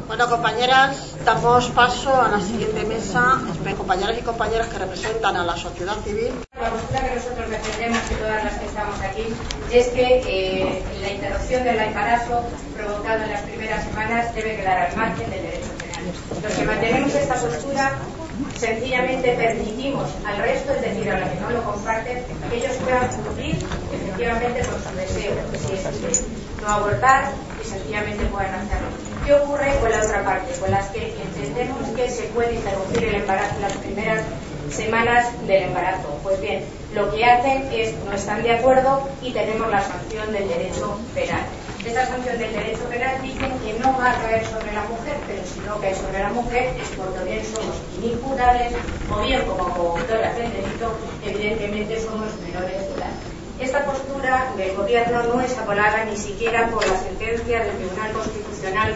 Bueno, compañeras, damos paso a la siguiente mesa. Compañeras y compañeras que representan a la sociedad civil. La postura que nosotros defendemos, y todas las que estamos aquí, es que la interrupción del embarazo provocado en las primeras semanas debe quedar al margen del derecho penal. Los que mantenemos esta postura sencillamente permitimos al resto, es decir, a los que no lo comparten, que ellos puedan cumplir efectivamente con su deseo, si es no abortar, y sencillamente puedan hacerlo. ¿Qué ocurre con la otra parte? Con las que entendemos que se puede interrumpir el embarazo en las primeras semanas del embarazo. Pues bien, lo que hacen es no están de acuerdo y tenemos la sanción del derecho penal. Esta sanción del derecho penal dicen que no va a caer sobre la mujer, pero si no cae sobre la mujer es porque bien somos inimputables o bien como coautoras del delito, evidentemente somos menores de edad. Esta postura del Gobierno no es avalada ni siquiera por la sentencia del Tribunal Constitucional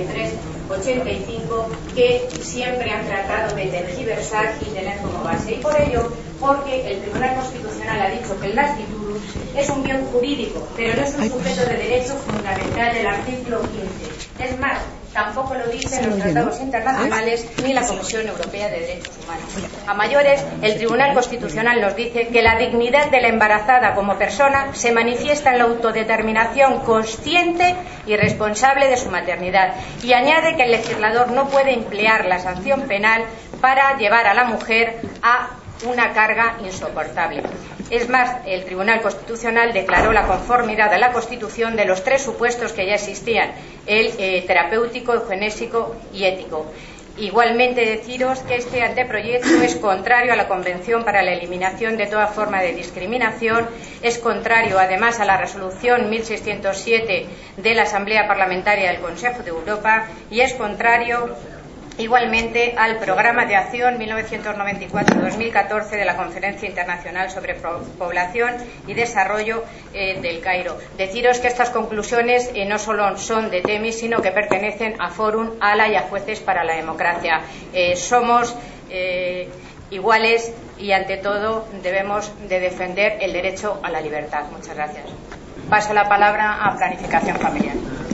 5385, que siempre han tratado de tergiversar y tener como base. Y por ello, porque el Tribunal Constitucional ha dicho que el nasciturus es un bien jurídico, pero no es un sujeto de derecho fundamental del artículo 15. Es más, tampoco lo dicen los tratados internacionales ni la Comisión Europea de Derechos Humanos. A mayores, el Tribunal Constitucional nos dice que la dignidad de la embarazada como persona se manifiesta en la autodeterminación consciente y responsable de su maternidad, y añade que el legislador no puede emplear la sanción penal para llevar a la mujer a una carga insoportable. Es más, el Tribunal Constitucional declaró la conformidad a la Constitución de los tres supuestos que ya existían: el terapéutico, eugenésico y ético. Igualmente deciros que este anteproyecto es contrario a la Convención para la Eliminación de toda forma de discriminación, es contrario además a la resolución 1607 de la Asamblea Parlamentaria del Consejo de Europa y es contrario igualmente al Programa de Acción 1994-2014 de la Conferencia Internacional sobre Población y Desarrollo del Cairo. Deciros que estas conclusiones no solo son de Temis, sino que pertenecen a Fórum, ALA y a Jueces para la Democracia. Somos iguales y ante todo debemos de defender el derecho a la libertad. Muchas gracias. Paso la palabra a Planificación Familiar.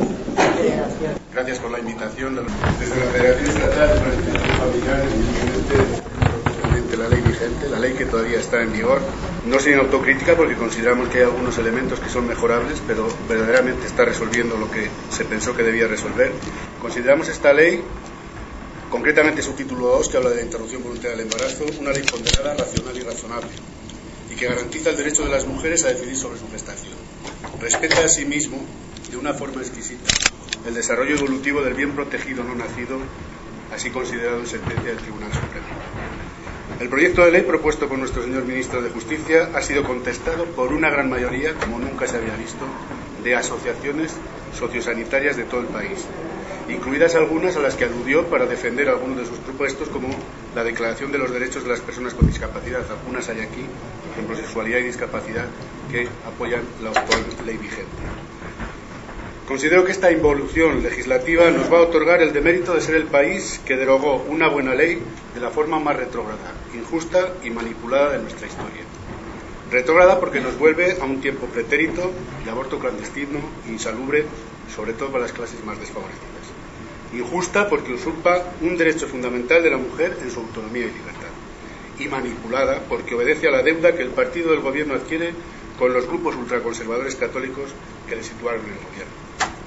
Gracias por la invitación. Desde la Federación Estatal de Planificación Familiar, evidentemente la ley vigente, la ley que todavía está en vigor, no sin autocrítica porque consideramos que hay algunos elementos que son mejorables, pero verdaderamente está resolviendo lo que se pensó que debía resolver. Consideramos esta ley, concretamente su título 2, que habla de la interrupción voluntaria del embarazo, una ley ponderada, racional y razonable, y que garantiza el derecho de las mujeres a decidir sobre su gestación. Respeta a sí mismo, de una forma exquisita, el desarrollo evolutivo del bien protegido no nacido, así considerado en sentencia del Tribunal Supremo. El proyecto de ley propuesto por nuestro señor Ministro de Justicia ha sido contestado por una gran mayoría, como nunca se había visto, de asociaciones sociosanitarias de todo el país, incluidas algunas a las que aludió para defender algunos de sus propuestos, como la Declaración de los Derechos de las Personas con Discapacidad. Algunas hay aquí, por ejemplo, sexualidad y discapacidad, que apoyan la actual ley vigente. Considero que esta involución legislativa nos va a otorgar el demérito de ser el país que derogó una buena ley de la forma más retrógrada, injusta y manipulada de nuestra historia. Retrógrada porque nos vuelve a un tiempo pretérito, de aborto clandestino, insalubre, sobre todo para las clases más desfavorecidas. Injusta porque usurpa un derecho fundamental de la mujer en su autonomía y libertad. Y manipulada porque obedece a la deuda que el partido del gobierno adquiere con los grupos ultraconservadores católicos que le situaron en el gobierno.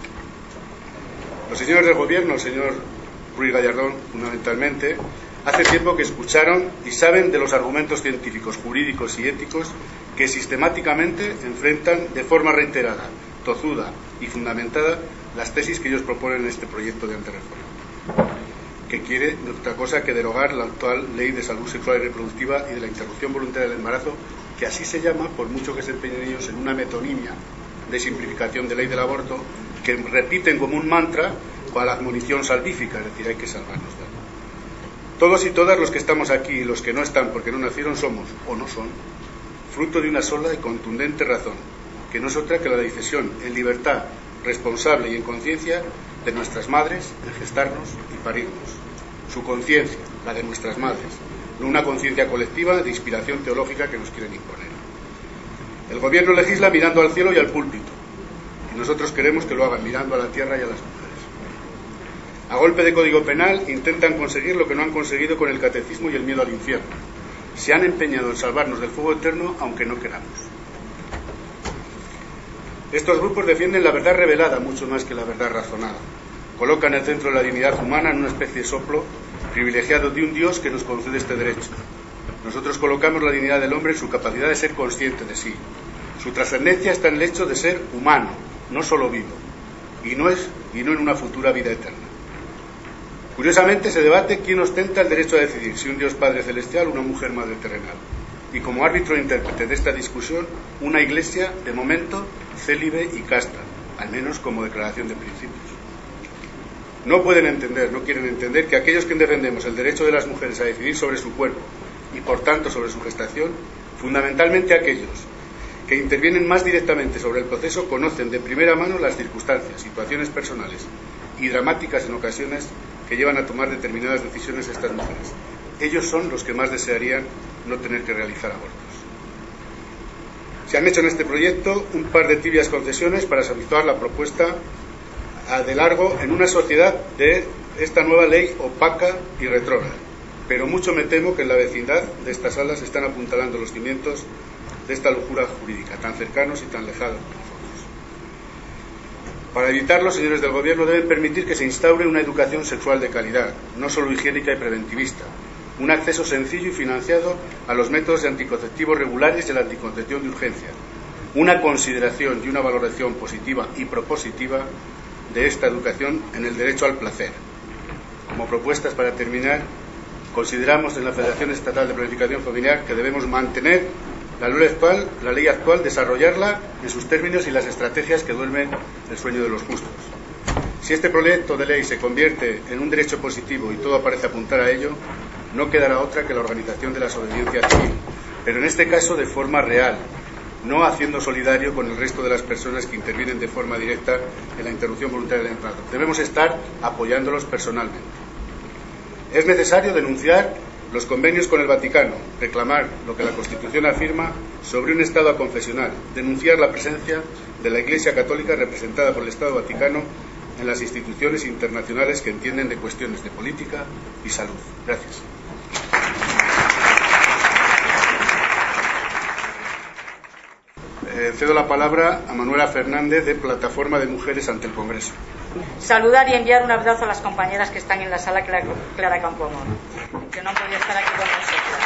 Los señores del gobierno, el señor Ruiz Gallardón fundamentalmente, hace tiempo que escucharon y saben de los argumentos científicos, jurídicos y éticos que sistemáticamente enfrentan de forma reiterada, tozuda y fundamentada las tesis que ellos proponen en este proyecto de antirreforma, que quiere otra cosa que derogar la actual ley de salud sexual y reproductiva y de la interrupción voluntaria del embarazo, que así se llama, por mucho que se empeñen ellos en una metonimia de simplificación de ley del aborto, que repiten como un mantra con la admonición salvífica, es decir, hay que salvarnos. Todos y todas los que estamos aquí y los que no están porque no nacieron somos, o no son, fruto de una sola y contundente razón, que no es otra que la decisión en libertad, responsable y en conciencia de nuestras madres de gestarnos y parirnos. Su conciencia, la de nuestras madres, no una conciencia colectiva de inspiración teológica que nos quieren imponer. El gobierno legisla mirando al cielo y al púlpito, y nosotros queremos que lo hagan mirando a la tierra y a las mujeres. A golpe de código penal intentan conseguir lo que no han conseguido con el catecismo y el miedo al infierno. Se han empeñado en salvarnos del fuego eterno aunque no queramos. Estos grupos defienden la verdad revelada mucho más que la verdad razonada. Colocan el centro de la dignidad humana en una especie de soplo privilegiado de un Dios que nos concede este derecho. Nosotros colocamos la dignidad del hombre en su capacidad de ser consciente de sí. Su trascendencia está en el hecho de ser humano, no solo vivo, y no en una futura vida eterna. Curiosamente se debate quién ostenta el derecho a decidir, si un Dios Padre Celestial o una mujer Madre Terrenal. Y como árbitro e intérprete de esta discusión, una Iglesia, de momento, célibe y casta, al menos como declaración de principios. No quieren entender que aquellos que defendemos el derecho de las mujeres a decidir sobre su cuerpo y por tanto sobre su gestación, fundamentalmente aquellos que intervienen más directamente sobre el proceso, conocen de primera mano las circunstancias, situaciones personales y dramáticas en ocasiones que llevan a tomar determinadas decisiones estas mujeres. Ellos son los que más desearían no tener que realizar abortos. Se han hecho en este proyecto un par de tibias concesiones para satisfacer la propuesta de largo en una sociedad de esta nueva ley opaca y retrógrada. Pero mucho me temo que en la vecindad de estas salas están apuntalando los cimientos de esta locura jurídica, tan cercanos y tan lejanos. Para evitarlo, señores del Gobierno, deben permitir que se instaure una educación sexual de calidad, no solo higiénica y preventivista, un acceso sencillo y financiado a los métodos de anticonceptivos regulares y a la anticoncepción de urgencia, una consideración y una valoración positiva y propositiva de esta educación en el derecho al placer. Como propuestas para terminar, consideramos en la Federación Estatal de Planificación Familiar que debemos mantener la ley actual, desarrollarla en sus términos y las estrategias que duermen el sueño de los justos. Si este proyecto de ley se convierte en un derecho positivo y todo parece apuntar a ello, no quedará otra que la organización de la desobediencia civil, pero en este caso de forma real, no haciendo solidario con el resto de las personas que intervienen de forma directa en la interrupción voluntaria del embarazo. Debemos estar apoyándolos personalmente. Es necesario denunciar los convenios con el Vaticano, reclamar lo que la Constitución afirma sobre un Estado aconfesional, denunciar la presencia de la Iglesia Católica representada por el Estado Vaticano en las instituciones internacionales que entienden de cuestiones de política y salud. Gracias. Cedo la palabra a Manuela Fernández, de Plataforma de Mujeres ante el Congreso. Saludar y enviar un abrazo a las compañeras que están en la sala, Clara Campoamor, que no han podido estar aquí con nosotras.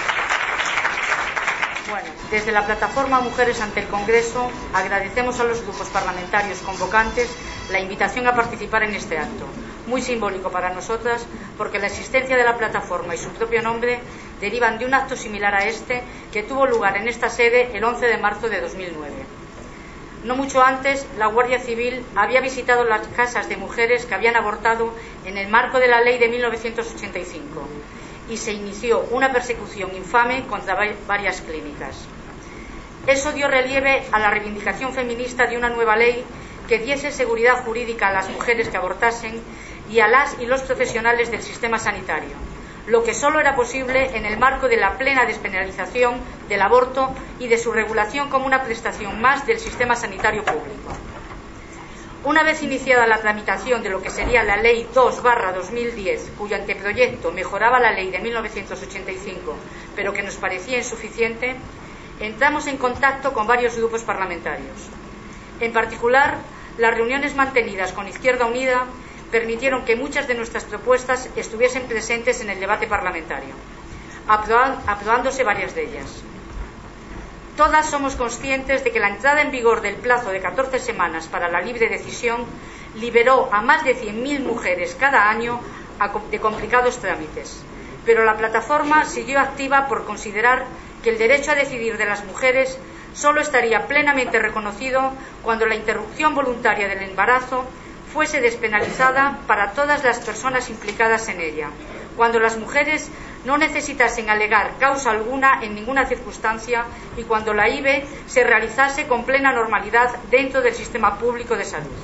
Bueno, desde la Plataforma Mujeres ante el Congreso agradecemos a los grupos parlamentarios convocantes la invitación a participar en este acto, muy simbólico para nosotras porque la existencia de la plataforma y su propio nombre derivan de un acto similar a este que tuvo lugar en esta sede el 11 de marzo de 2009. No mucho antes, la Guardia Civil había visitado las casas de mujeres que habían abortado en el marco de la ley de 1985 y se inició una persecución infame contra varias clínicas. Eso dio relieve a la reivindicación feminista de una nueva ley que diese seguridad jurídica a las mujeres que abortasen y a las y los profesionales del sistema sanitario, lo que solo era posible en el marco de la plena despenalización del aborto y de su regulación como una prestación más del sistema sanitario público. Una vez iniciada la tramitación de lo que sería la Ley 2/2010, cuyo anteproyecto mejoraba la Ley de 1985, pero que nos parecía insuficiente, entramos en contacto con varios grupos parlamentarios. En particular, las reuniones mantenidas con Izquierda Unida permitieron que muchas de nuestras propuestas estuviesen presentes en el debate parlamentario, aprobándose varias de ellas. Todas somos conscientes de que la entrada en vigor del plazo de 14 semanas para la libre decisión liberó a más de 100.000 mujeres cada año de complicados trámites, pero la plataforma siguió activa por considerar que el derecho a decidir de las mujeres solo estaría plenamente reconocido cuando la interrupción voluntaria del embarazo fuese despenalizada para todas las personas implicadas en ella, cuando las mujeres no necesitasen alegar causa alguna en ninguna circunstancia y cuando la IVE se realizase con plena normalidad dentro del sistema público de salud.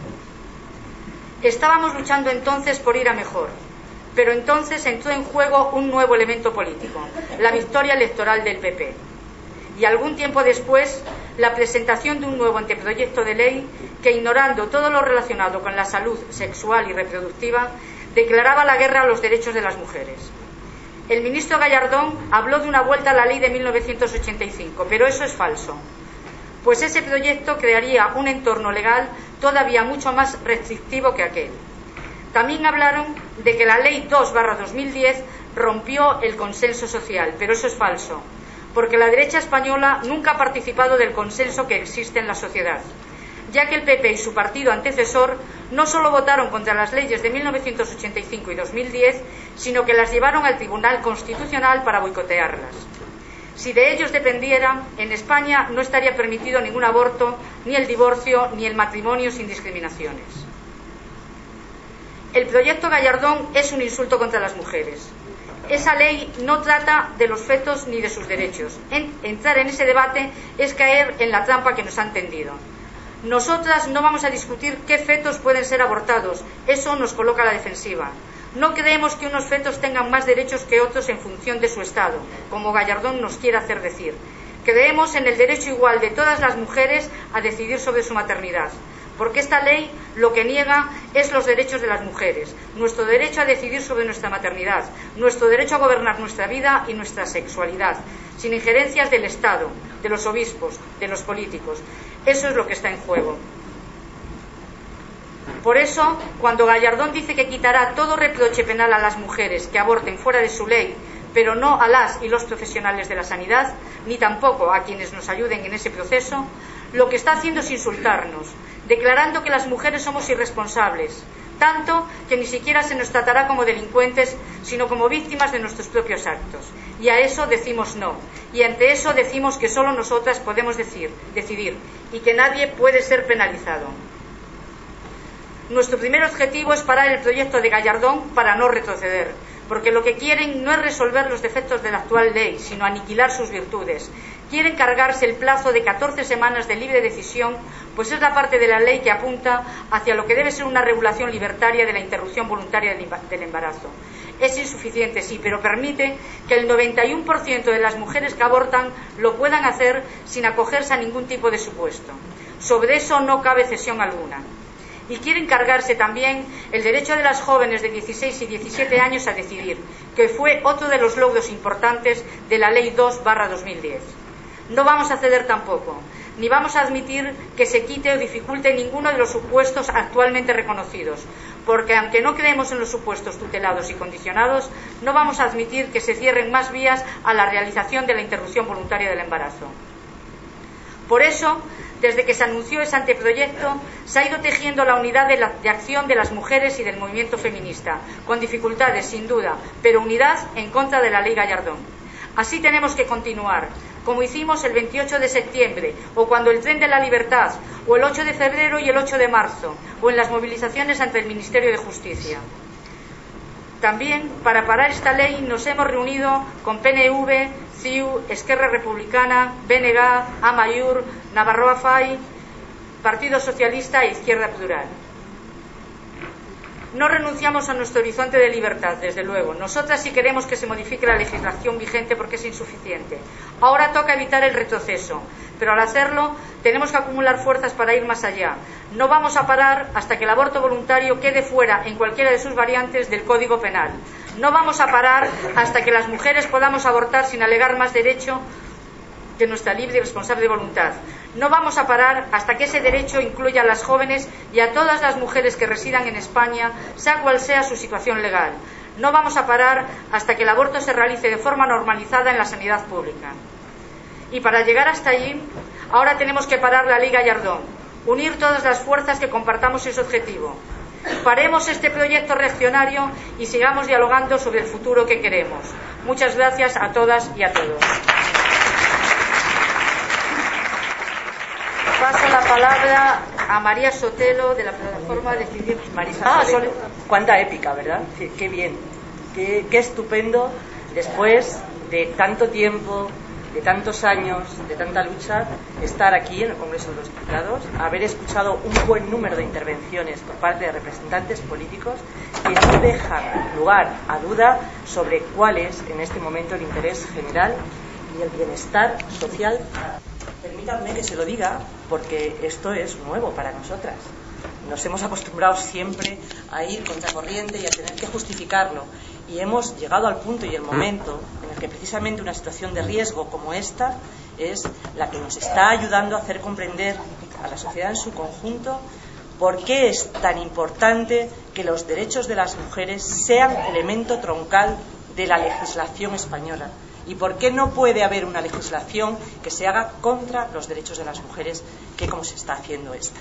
Estábamos luchando entonces por ir a mejor, pero entonces entró en juego un nuevo elemento político, la victoria electoral del PP. y algún tiempo después la presentación de un nuevo anteproyecto de ley que, ignorando todo lo relacionado con la salud sexual y reproductiva, declaraba la guerra a los derechos de las mujeres. El ministro Gallardón habló de una vuelta a la ley de 1985, pero eso es falso, pues ese proyecto crearía un entorno legal todavía mucho más restrictivo que aquel. También hablaron de que la ley 2/2010 rompió el consenso social, pero eso es falso, porque la derecha española nunca ha participado del consenso que existe en la sociedad, ya que el PP y su partido antecesor no solo votaron contra las leyes de 1985 y 2010, sino que las llevaron al Tribunal Constitucional para boicotearlas. Si de ellos dependiera, en España no estaría permitido ningún aborto, ni el divorcio, ni el matrimonio sin discriminaciones. El proyecto Gallardón es un insulto contra las mujeres. Esa ley no trata de los fetos ni de sus derechos. Entrar en ese debate es caer en la trampa que nos han tendido. Nosotras no vamos a discutir qué fetos pueden ser abortados, eso nos coloca a la defensiva. No creemos que unos fetos tengan más derechos que otros en función de su estado, como Gallardón nos quiere hacer decir. Creemos en el derecho igual de todas las mujeres a decidir sobre su maternidad, porque esta ley lo que niega es los derechos de las mujeres, nuestro derecho a decidir sobre nuestra maternidad, nuestro derecho a gobernar nuestra vida y nuestra sexualidad, sin injerencias del Estado, de los obispos, de los políticos. Eso es lo que está en juego. Por eso, cuando Gallardón dice que quitará todo reproche penal a las mujeres que aborten fuera de su ley, pero no a las y los profesionales de la sanidad, ni tampoco a quienes nos ayuden en ese proceso, lo que está haciendo es insultarnos, declarando que las mujeres somos irresponsables, tanto que ni siquiera se nos tratará como delincuentes, sino como víctimas de nuestros propios actos. Y a eso decimos no, y ante eso decimos que solo nosotras podemos decidir, y que nadie puede ser penalizado. Nuestro primer objetivo es parar el proyecto de Gallardón para no retroceder, porque lo que quieren no es resolver los defectos de la actual ley, sino aniquilar sus virtudes. Quieren cargarse el plazo de 14 semanas de libre decisión, pues es la parte de la ley que apunta hacia lo que debe ser una regulación libertaria de la interrupción voluntaria del embarazo. Es insuficiente, sí, pero permite que el 91% de las mujeres que abortan lo puedan hacer sin acogerse a ningún tipo de supuesto. Sobre eso no cabe cesión alguna. Y quieren cargarse también el derecho de las jóvenes de 16 y 17 años a decidir, que fue otro de los logros importantes de la Ley 2/2010. No vamos a ceder tampoco, ni vamos a admitir que se quite o dificulte ninguno de los supuestos actualmente reconocidos, porque aunque no creemos en los supuestos tutelados y condicionados, no vamos a admitir que se cierren más vías a la realización de la interrupción voluntaria del embarazo. Por eso, desde que se anunció ese anteproyecto, se ha ido tejiendo la unidad de acción de las mujeres y del movimiento feminista, con dificultades, sin duda, pero unidad en contra de la ley Gallardón. Así tenemos que continuar, como hicimos el 28 de septiembre, o cuando el Tren de la Libertad, o el 8 de febrero y el 8 de marzo, o en las movilizaciones ante el Ministerio de Justicia. También, para parar esta ley, nos hemos reunido con PNV, CiU, Esquerra Republicana, BNG, Amaiur, Navarroa Fai, Partido Socialista e Izquierda Plural. No renunciamos a nuestro horizonte de libertad, desde luego. Nosotras sí queremos que se modifique la legislación vigente porque es insuficiente. Ahora toca evitar el retroceso, pero al hacerlo tenemos que acumular fuerzas para ir más allá. No vamos a parar hasta que el aborto voluntario quede fuera, en cualquiera de sus variantes, del Código Penal. No vamos a parar hasta que las mujeres podamos abortar sin alegar más derecho que nuestra libre y responsable voluntad. No vamos a parar hasta que ese derecho incluya a las jóvenes y a todas las mujeres que residan en España, sea cual sea su situación legal. No vamos a parar hasta que el aborto se realice de forma normalizada en la sanidad pública. Y para llegar hasta allí, ahora tenemos que parar la ley Gallardón, unir todas las fuerzas que compartamos ese objetivo. Paremos este proyecto reaccionario y sigamos dialogando sobre el futuro que queremos. Muchas gracias a todas y a todos. Paso la palabra a María Sotelo, de la plataforma Decidir. Marisa Sotelo. Cuánta épica, ¿verdad? Qué bien, qué estupendo, después de tanto tiempo, de tantos años, de tanta lucha, estar aquí en el Congreso de los Diputados, haber escuchado un buen número de intervenciones por parte de representantes políticos que no dejan lugar a duda sobre cuál es en este momento el interés general y el bienestar social. Permítanme que se lo diga, porque esto es nuevo para nosotras. Nos hemos acostumbrado siempre a ir contracorriente y a tener que justificarlo. Y hemos llegado al punto y el momento en el que precisamente una situación de riesgo como esta es la que nos está ayudando a hacer comprender a la sociedad en su conjunto por qué es tan importante que los derechos de las mujeres sean elemento troncal de la legislación española. ¿Y por qué no puede haber una legislación que se haga contra los derechos de las mujeres, que como se está haciendo esta?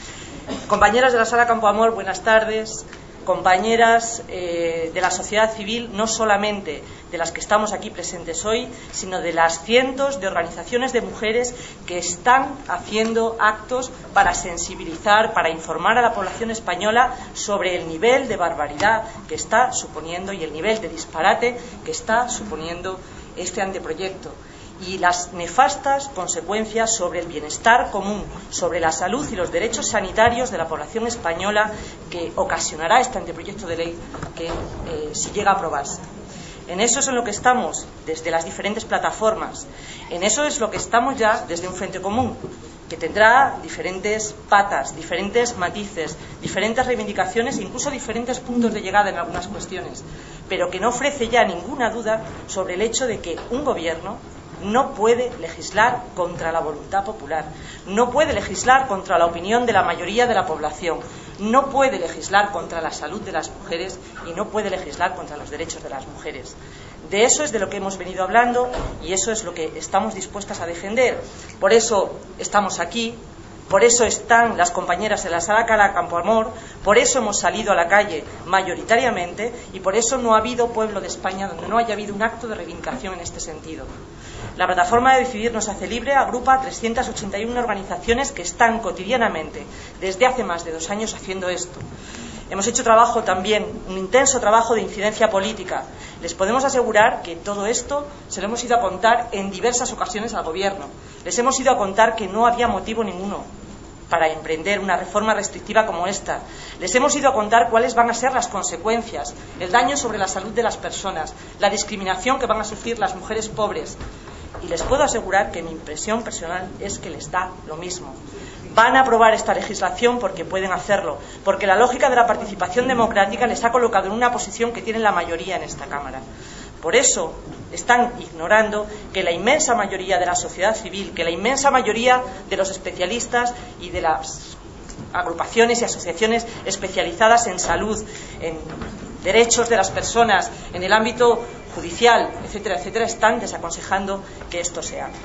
Compañeras de la Sala Campo Amor, buenas tardes. Compañeras de la sociedad civil, no solamente de las que estamos aquí presentes hoy, sino de las cientos de organizaciones de mujeres que están haciendo actos para sensibilizar, para informar a la población española sobre el nivel de barbaridad que está suponiendo y el nivel de disparate que está suponiendo este anteproyecto y las nefastas consecuencias sobre el bienestar común, sobre la salud y los derechos sanitarios de la población española que ocasionará este anteproyecto de ley que si llega a aprobarse. En eso es en lo que estamos desde las diferentes plataformas. En eso es lo que estamos ya desde un frente común, que tendrá diferentes patas, diferentes matices, diferentes reivindicaciones e incluso diferentes puntos de llegada en algunas cuestiones, pero que no ofrece ya ninguna duda sobre el hecho de que un gobierno no puede legislar contra la voluntad popular, no puede legislar contra la opinión de la mayoría de la población, no puede legislar contra la salud de las mujeres y no puede legislar contra los derechos de las mujeres. De eso es de lo que hemos venido hablando y eso es lo que estamos dispuestas a defender. Por eso estamos aquí, por eso están las compañeras de la Sala Campo Amor, por eso hemos salido a la calle mayoritariamente y por eso no ha habido pueblo de España donde no haya habido un acto de reivindicación en este sentido. La plataforma de Decidir nos hace libre agrupa a 381 organizaciones que están cotidianamente, desde hace más de 2 años, haciendo esto. Hemos hecho trabajo también, un intenso trabajo de incidencia política. Les podemos asegurar que todo esto se lo hemos ido a contar en diversas ocasiones al Gobierno. Les hemos ido a contar que no había motivo ninguno para emprender una reforma restrictiva como esta. Les hemos ido a contar cuáles van a ser las consecuencias, el daño sobre la salud de las personas, la discriminación que van a sufrir las mujeres pobres. Y les puedo asegurar que mi impresión personal es que les da lo mismo. Van a aprobar esta legislación porque pueden hacerlo, porque la lógica de la participación democrática les ha colocado en una posición que tienen la mayoría en esta Cámara. Por eso están ignorando que la inmensa mayoría de la sociedad civil, que la inmensa mayoría de los especialistas y de las agrupaciones y asociaciones especializadas en salud, en derechos de las personas, en el ámbito judicial, etcétera, etcétera, están desaconsejando que esto se haga.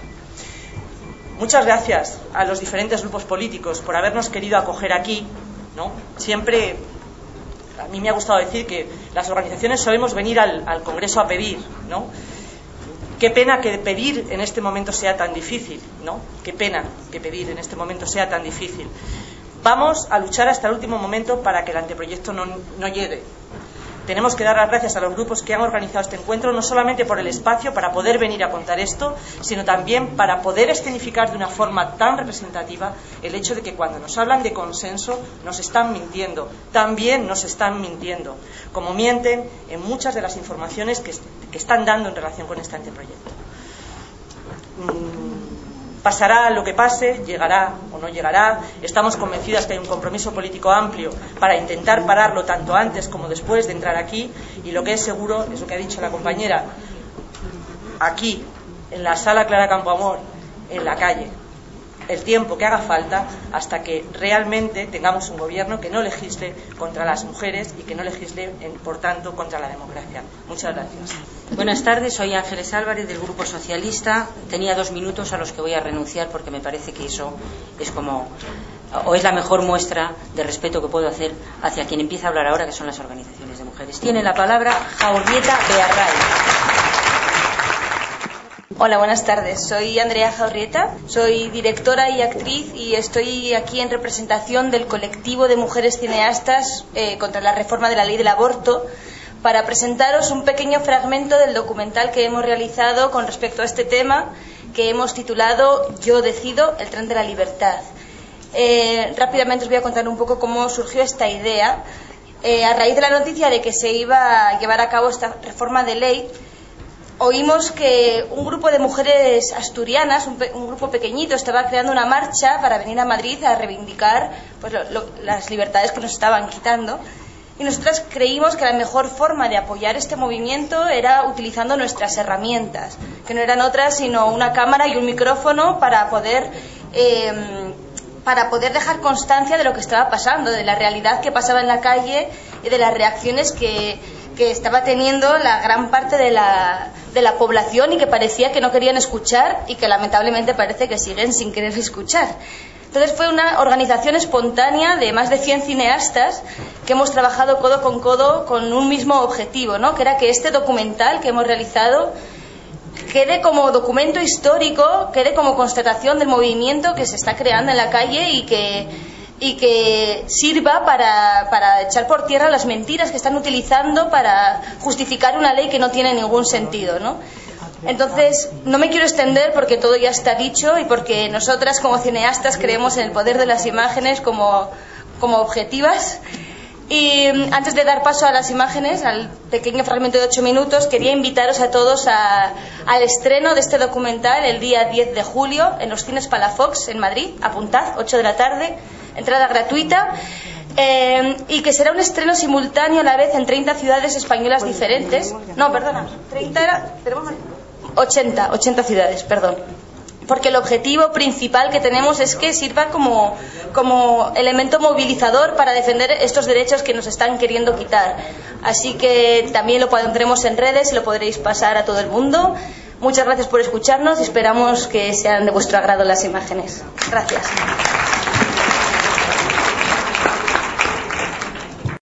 Muchas gracias a los diferentes grupos políticos por habernos querido acoger aquí, ¿no? Siempre a mí me ha gustado decir que las organizaciones solemos venir al Congreso a pedir, ¿no? Qué pena que pedir en este momento sea tan difícil, ¿no? Qué pena que pedir en este momento sea tan difícil. Vamos a luchar hasta el último momento para que el anteproyecto no llegue. Tenemos que dar las gracias a los grupos que han organizado este encuentro, no solamente por el espacio para poder venir a contar esto, sino también para poder escenificar de una forma tan representativa el hecho de que cuando nos hablan de consenso nos están mintiendo, también nos están mintiendo, como mienten en muchas de las informaciones que están dando en relación con este anteproyecto. Pasará lo que pase, llegará o no llegará. Estamos convencidas que hay un compromiso político amplio para intentar pararlo tanto antes como después de entrar aquí, y lo que es seguro es lo que ha dicho la compañera, aquí, en la Sala Clara Campo Amor, en la calle, el tiempo que haga falta hasta que realmente tengamos un gobierno que no legisle contra las mujeres y que no legisle, por tanto, contra la democracia. Muchas gracias. Buenas tardes, soy Ángeles Álvarez del Grupo Socialista. Tenía 2 minutos a los que voy a renunciar porque me parece que eso es como, o es la mejor muestra de respeto que puedo hacer hacia quien empieza a hablar ahora, que son las organizaciones de mujeres. Tiene la palabra Jaurrieta Bearray. Hola, buenas tardes. Soy Andrea Jaurrieta, soy directora y actriz y estoy aquí en representación del colectivo de mujeres cineastas contra la reforma de la ley del aborto, para presentaros un pequeño fragmento del documental que hemos realizado con respecto a este tema, que hemos titulado Yo decido, el tren de la libertad. Rápidamente os voy a contar un poco cómo surgió esta idea. A raíz de la noticia de que se iba a llevar a cabo esta reforma de ley, oímos que un grupo de mujeres asturianas, un grupo pequeñito, estaba creando una marcha para venir a Madrid a reivindicar pues, las libertades que nos estaban quitando. Y nosotras creímos que la mejor forma de apoyar este movimiento era utilizando nuestras herramientas, que no eran otras sino una cámara y un micrófono para poder dejar constancia de lo que estaba pasando, de la realidad que pasaba en la calle y de las reacciones que estaba teniendo la gran parte de la población y que parecía que no querían escuchar y que lamentablemente parece que siguen sin querer escuchar. Entonces fue una organización espontánea de más de 100 cineastas que hemos trabajado codo con un mismo objetivo, ¿no? Que era que este documental que hemos realizado quede como documento histórico, quede como constatación del movimiento que se está creando en la calle y que sirva para echar por tierra las mentiras que están utilizando para justificar una ley que no tiene ningún sentido, ¿no? Entonces, no me quiero extender porque todo ya está dicho y porque nosotras como cineastas creemos en el poder de las imágenes como objetivas. Y antes de dar paso a las imágenes, al pequeño fragmento de 8 minutos, quería invitaros a todos al estreno de este documental el día 10 de julio en los cines Palafox en Madrid. Apuntad, 8 de la tarde, entrada gratuita. Y que será un estreno simultáneo a la vez en 30 ciudades españolas diferentes. No, perdona, 30 era... 80 ciudades, perdón. Porque el objetivo principal que tenemos es que sirva como elemento movilizador para defender estos derechos que nos están queriendo quitar. Así que también lo pondremos en redes y lo podréis pasar a todo el mundo. Muchas gracias por escucharnos y esperamos que sean de vuestro agrado las imágenes. Gracias.